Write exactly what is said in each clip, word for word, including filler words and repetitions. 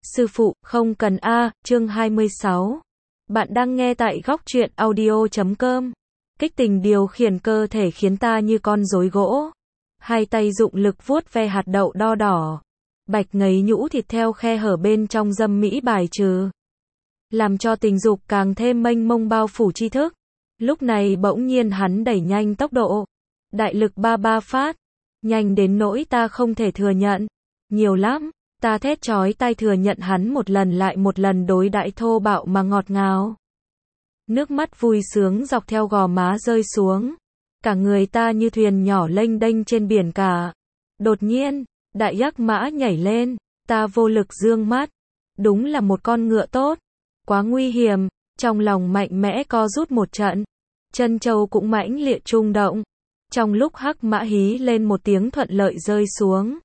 Sư phụ, không cần a, chương hai mươi sáu. Bạn đang nghe tại góc truyện audio chấm com. Kích tình điều khiển cơ thể khiến ta như con rối gỗ. Hai tay dụng lực vuốt ve hạt đậu đo đỏ. Bạch ngấy nhũ thịt theo khe hở bên trong dâm mỹ bài trừ. Làm cho tình dục càng thêm mênh mông bao phủ tri thức. Lúc này bỗng nhiên hắn đẩy nhanh tốc độ. Đại lực ba ba phát. Nhanh đến nỗi ta không thể thừa nhận. Nhiều lắm. Ta thét chói tai thừa nhận hắn một lần lại một lần đối đãi thô bạo mà ngọt ngào. Nước mắt vui sướng dọc theo gò má rơi xuống. Cả người ta như thuyền nhỏ lênh đênh trên biển cả. Đột nhiên, đại yắc mã nhảy lên, ta vô lực dương mắt. Đúng là một con ngựa tốt. Quá nguy hiểm, trong lòng mạnh mẽ co rút một trận. Chân châu cũng mãnh liệt trung động. Trong lúc hắc mã hí lên một tiếng thuận lợi rơi xuống.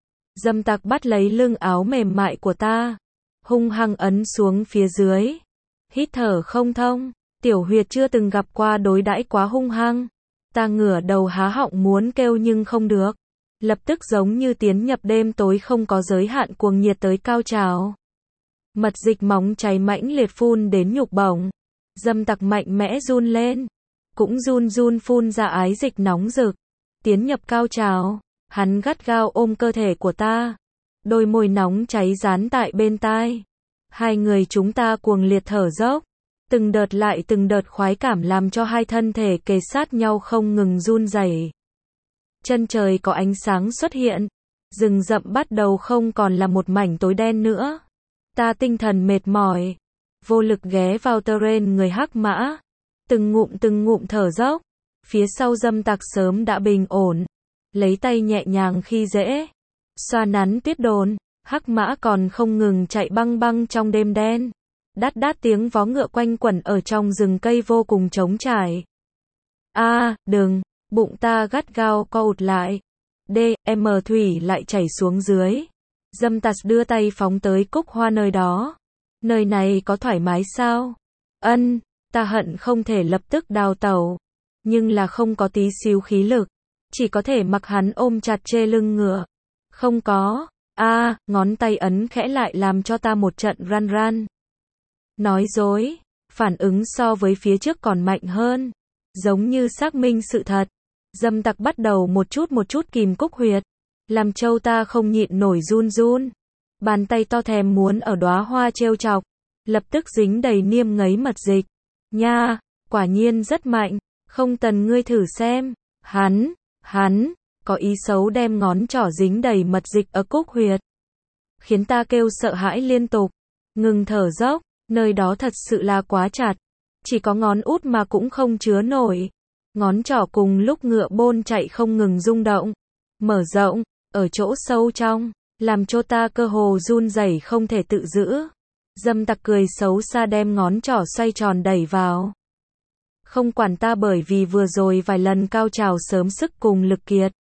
Dâm tặc bắt lấy lưng áo mềm mại của ta, hung hăng ấn xuống phía dưới. Hít thở không thông, tiểu huyệt chưa từng gặp qua đối đãi quá hung hăng. Ta ngửa đầu há họng muốn kêu nhưng không được. Lập tức giống như tiến nhập đêm tối không có giới hạn cuồng nhiệt tới cao trào. Mật dịch móng cháy mãnh liệt phun đến nhục bổng. Dâm tặc mạnh mẽ run lên, cũng run run phun ra ái dịch nóng rực. Tiến nhập cao trào. Hắn gắt gao ôm cơ thể của ta. Đôi môi nóng cháy dán tại bên tai. Hai người chúng ta cuồng liệt thở dốc. Từng đợt lại từng đợt khoái cảm làm cho hai thân thể kề sát nhau không ngừng run rẩy. Chân trời có ánh sáng xuất hiện. Rừng rậm bắt đầu không còn là một mảnh tối đen nữa. Ta tinh thần mệt mỏi. Vô lực ghé vào terrain người hắc mã. Từng ngụm từng ngụm thở dốc. Phía sau dâm tặc sớm đã bình ổn. Lấy tay nhẹ nhàng khi dễ, xoa nắn tuyết đồn, hắc mã còn không ngừng chạy băng băng trong đêm đen. Đát đát tiếng vó ngựa quanh quẩn ở trong rừng cây vô cùng trống trải. A, à, đừng, bụng ta gắt gao co ụt lại. D, M thủy lại chảy xuống dưới. Dâm tặc đưa tay phóng tới cúc hoa nơi đó. Nơi này có thoải mái sao? Ân, ta hận không thể lập tức đào tẩu, nhưng là không có tí xíu khí lực. Chỉ có thể mặc hắn ôm chặt chê lưng ngựa. Không có. A, à, ngón tay ấn khẽ lại làm cho ta một trận run run. Nói dối. Phản ứng so với phía trước còn mạnh hơn. Giống như xác minh sự thật. Dâm tặc bắt đầu một chút một chút kìm cúc huyệt. Làm châu ta không nhịn nổi run run. Bàn tay to thèm muốn ở đóa hoa trêu chọc. Lập tức dính đầy niêm ngấy mật dịch. Nha, quả nhiên rất mạnh. Không tần ngươi thử xem. Hắn. Hắn, có ý xấu đem ngón trỏ dính đầy mật dịch ở cúc huyệt. Khiến ta kêu sợ hãi liên tục. Ngừng thở dốc, nơi đó thật sự là quá chặt. Chỉ có ngón út mà cũng không chứa nổi. Ngón trỏ cùng lúc ngựa bôn chạy không ngừng rung động. Mở rộng, ở chỗ sâu trong, làm cho ta cơ hồ run rẩy không thể tự giữ. Dâm tặc cười xấu xa đem ngón trỏ xoay tròn đẩy vào. Không quản ta bởi vì vừa rồi vài lần cao trào sớm sức cùng lực kiệt.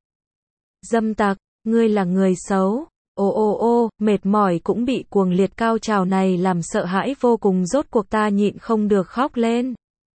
Dâm tặc, ngươi là người xấu. Ô ô ô, mệt mỏi cũng bị cuồng liệt cao trào này làm sợ hãi vô cùng, rốt cuộc ta nhịn không được khóc lên.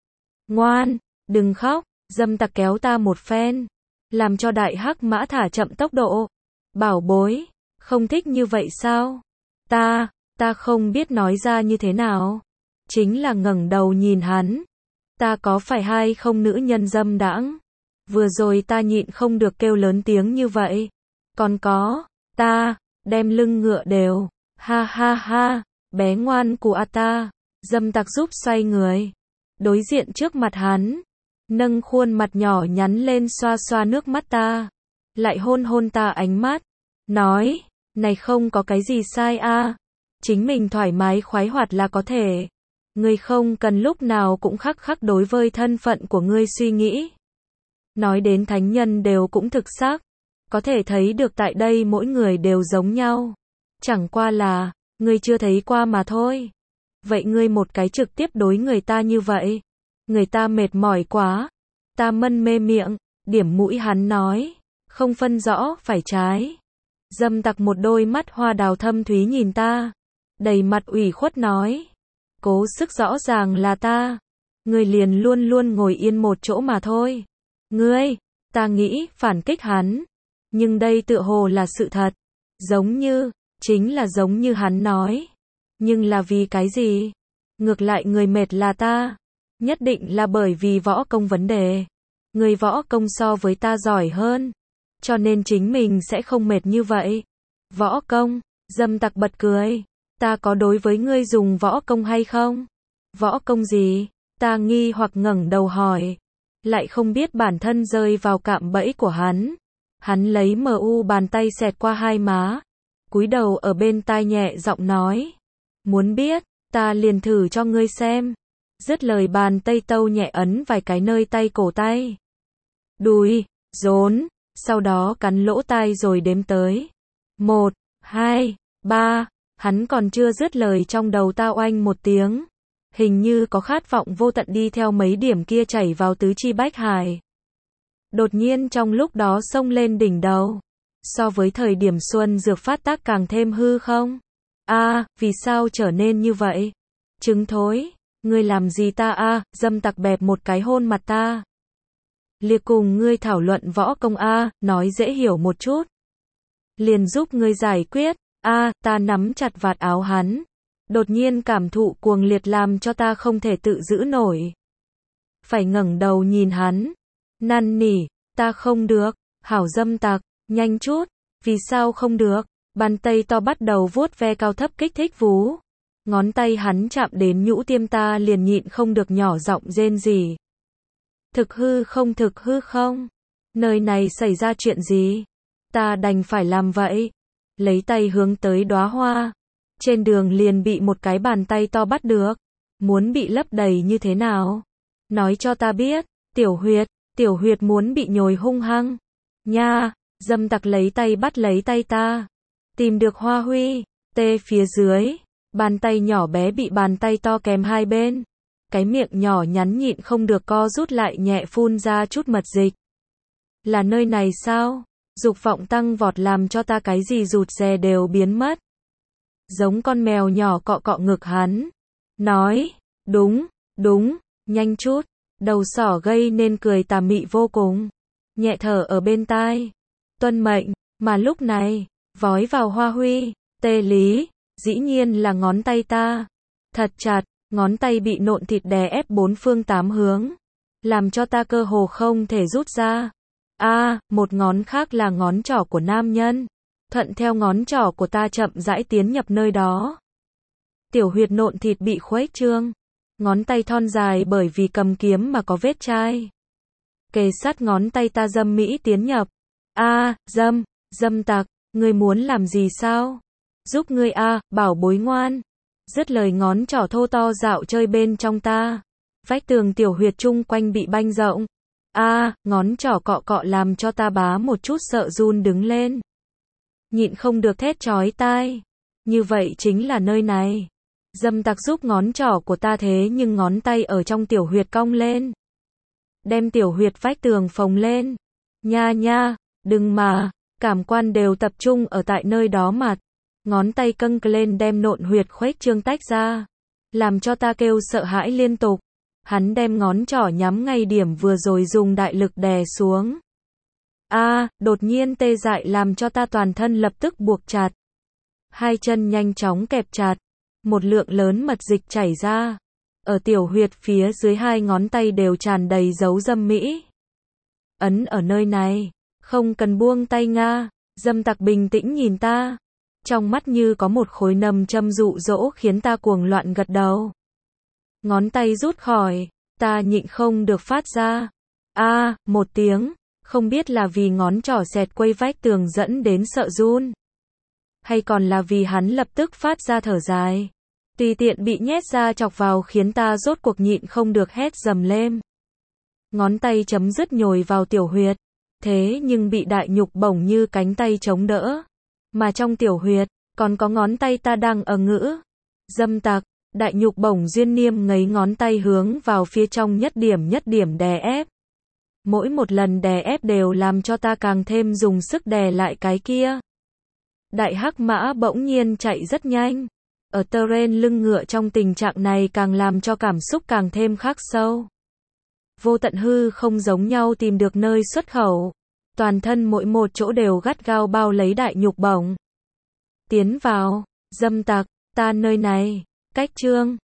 Ngoan, đừng khóc. Dâm tặc kéo ta một phen. Làm cho đại hắc mã thả chậm tốc độ. Bảo bối, không thích như vậy sao? Ta, ta không biết nói ra như thế nào. Chính là ngẩng đầu nhìn hắn. Ta có phải hay không nữ nhân dâm đãng? Vừa rồi ta nhịn không được kêu lớn tiếng như vậy. Còn có, ta, đem lưng ngựa đều. Ha ha ha, bé ngoan của ta. Dâm tặc giúp xoay người. Đối diện trước mặt hắn. Nâng khuôn mặt nhỏ nhắn lên xoa xoa nước mắt ta. Lại hôn hôn ta ánh mắt. Nói, này không có cái gì sai a. À. Chính mình thoải mái khoái hoạt là có thể. Ngươi không cần lúc nào cũng khắc khắc đối với thân phận của ngươi suy nghĩ. Nói đến thánh nhân đều cũng thực xác. Có thể thấy được tại đây mỗi người đều giống nhau. Chẳng qua là, ngươi chưa thấy qua mà thôi. Vậy ngươi một cái trực tiếp đối người ta như vậy. Người ta mệt mỏi quá. Ta mân mê miệng, điểm mũi hắn nói. Không phân rõ phải trái. Dâm tặc một đôi mắt hoa đào thâm thúy nhìn ta. Đầy mặt ủy khuất nói. Cố sức rõ ràng là ta. Ngươi liền luôn luôn ngồi yên một chỗ mà thôi. Ngươi, ta nghĩ phản kích hắn. Nhưng đây tựa hồ là sự thật. Giống như, chính là giống như hắn nói. Nhưng là vì cái gì? Ngược lại người mệt là ta. Nhất định là bởi vì võ công vấn đề. Người võ công so với ta giỏi hơn. Cho nên chính mình sẽ không mệt như vậy. Võ công, Dâm Tặc bật cười. Ta có đối với ngươi dùng võ công hay không? Võ công gì? Ta nghi hoặc ngẩng đầu hỏi. Lại không biết bản thân rơi vào cạm bẫy của hắn. Hắn lấy mờ u bàn tay xẹt qua hai má. Cúi đầu ở bên tai nhẹ giọng nói. Muốn biết, ta liền thử cho ngươi xem. Dứt lời bàn tay tâu nhẹ ấn vài cái nơi tay cổ tay. Đùi, rốn, sau đó cắn lỗ tai rồi đếm tới. Một, hai, ba, hắn còn chưa dứt lời trong đầu ta oanh một tiếng. Hình như có khát vọng vô tận đi theo mấy điểm kia chảy vào tứ chi bách hải. Đột nhiên trong lúc đó xông lên đỉnh đầu. So với thời điểm xuân dược phát tác càng thêm hư không? A, à, vì sao trở nên như vậy? Trứng thối, ngươi làm gì ta a? À, Dâm Tặc bẹp một cái hôn mặt ta. Liệt cùng ngươi thảo luận võ công a, à, nói dễ hiểu một chút. Liền giúp ngươi giải quyết. A, à, ta nắm chặt vạt áo hắn. Đột nhiên cảm thụ cuồng liệt làm cho ta không thể tự giữ nổi. Phải ngẩng đầu nhìn hắn. Năn nỉ, ta không được. Hảo Dâm Tặc, nhanh chút. Vì sao không được? Bàn tay to bắt đầu vuốt ve cao thấp kích thích vú. Ngón tay hắn chạm đến nhũ tiêm ta liền nhịn không được nhỏ giọng rên rỉ. Thực hư không thực hư không? Nơi này xảy ra chuyện gì? Ta đành phải làm vậy. Lấy tay hướng tới đóa hoa. Trên đường liền bị một cái bàn tay to bắt được. Muốn bị lấp đầy như thế nào? Nói cho ta biết. Tiểu huyệt, tiểu huyệt muốn bị nhồi hung hăng. Nha, Dâm Tặc lấy tay bắt lấy tay ta. Tìm được hoa huy, tê phía dưới. Bàn tay nhỏ bé bị bàn tay to kèm hai bên. Cái miệng nhỏ nhắn nhịn không được co rút lại nhẹ phun ra chút mật dịch. Là nơi này sao? Dục vọng tăng vọt làm cho ta cái gì rụt rè đều biến mất. Giống con mèo nhỏ cọ cọ ngực hắn. Nói, đúng, đúng, nhanh chút. Đầu sỏ gây nên cười tà mị vô cùng. Nhẹ thở ở bên tai. Tuân mệnh, mà lúc này, vói vào hoa huy, tê lý, dĩ nhiên là ngón tay ta. Thật chặt, ngón tay bị nộn thịt đè ép bốn phương tám hướng. Làm cho ta cơ hồ không thể rút ra. A, à, một ngón khác là ngón trỏ của nam nhân. Thuận theo ngón trỏ của ta chậm rãi tiến nhập nơi đó. Tiểu huyệt nộn thịt bị khuếch trương. Ngón tay thon dài bởi vì cầm kiếm mà có vết chai. Kề sát ngón tay ta dâm mỹ tiến nhập. A, à, Dâm, Dâm Tặc, ngươi muốn làm gì sao? Giúp ngươi a, à, bảo bối ngoan. Dứt lời ngón trỏ thô to dạo chơi bên trong ta. Vách tường tiểu huyệt chung quanh bị banh rộng. A, à, ngón trỏ cọ cọ làm cho ta bá một chút sợ run đứng lên. Nhịn không được thét chói tai. Như vậy chính là nơi này. Dâm Tặc giúp ngón trỏ của ta thế nhưng ngón tay ở trong tiểu huyệt cong lên. Đem tiểu huyệt vách tường phồng lên. Nha nha, đừng mà, cảm quan đều tập trung ở tại nơi đó mặt. Ngón tay căng lên đem nộn huyệt khuếch trương tách ra. Làm cho ta kêu sợ hãi liên tục. Hắn đem ngón trỏ nhắm ngay điểm vừa rồi dùng đại lực đè xuống. A, à, đột nhiên tê dại làm cho ta toàn thân lập tức buộc chặt. Hai chân nhanh chóng kẹp chặt. Một lượng lớn mật dịch chảy ra. Ở tiểu huyệt phía dưới hai ngón tay đều tràn đầy dấu dâm mỹ. Ấn ở nơi này. Không cần buông tay nga. Dâm Tặc bình tĩnh nhìn ta. Trong mắt như có một khối nầm châm dụ dỗ khiến ta cuồng loạn gật đầu. Ngón tay rút khỏi. Ta nhịn không được phát ra. A, à, một tiếng. Không biết là vì ngón trỏ xẹt quây vách tường dẫn đến sợ run. Hay còn là vì hắn lập tức phát ra thở dài. Tùy tiện bị nhét ra chọc vào khiến ta rốt cuộc nhịn không được hét dầm lên. Ngón tay chấm dứt nhồi vào tiểu huyệt. Thế nhưng bị đại nhục bổng như cánh tay chống đỡ. Mà trong tiểu huyệt, còn có ngón tay ta đang ở ngữ. Dâm Tặc, đại nhục bổng duyên niêm ngấy ngón tay hướng vào phía trong nhất điểm nhất điểm đè ép. Mỗi một lần đè ép đều làm cho ta càng thêm dùng sức đè lại cái kia. Đại hắc mã bỗng nhiên chạy rất nhanh. Ở terrain lưng ngựa trong tình trạng này càng làm cho cảm xúc càng thêm khắc sâu. Vô tận hư không giống nhau tìm được nơi xuất khẩu. Toàn thân mỗi một chỗ đều gắt gao bao lấy đại nhục bổng. Tiến vào, Dâm Tặc, ta nơi này. Cách chương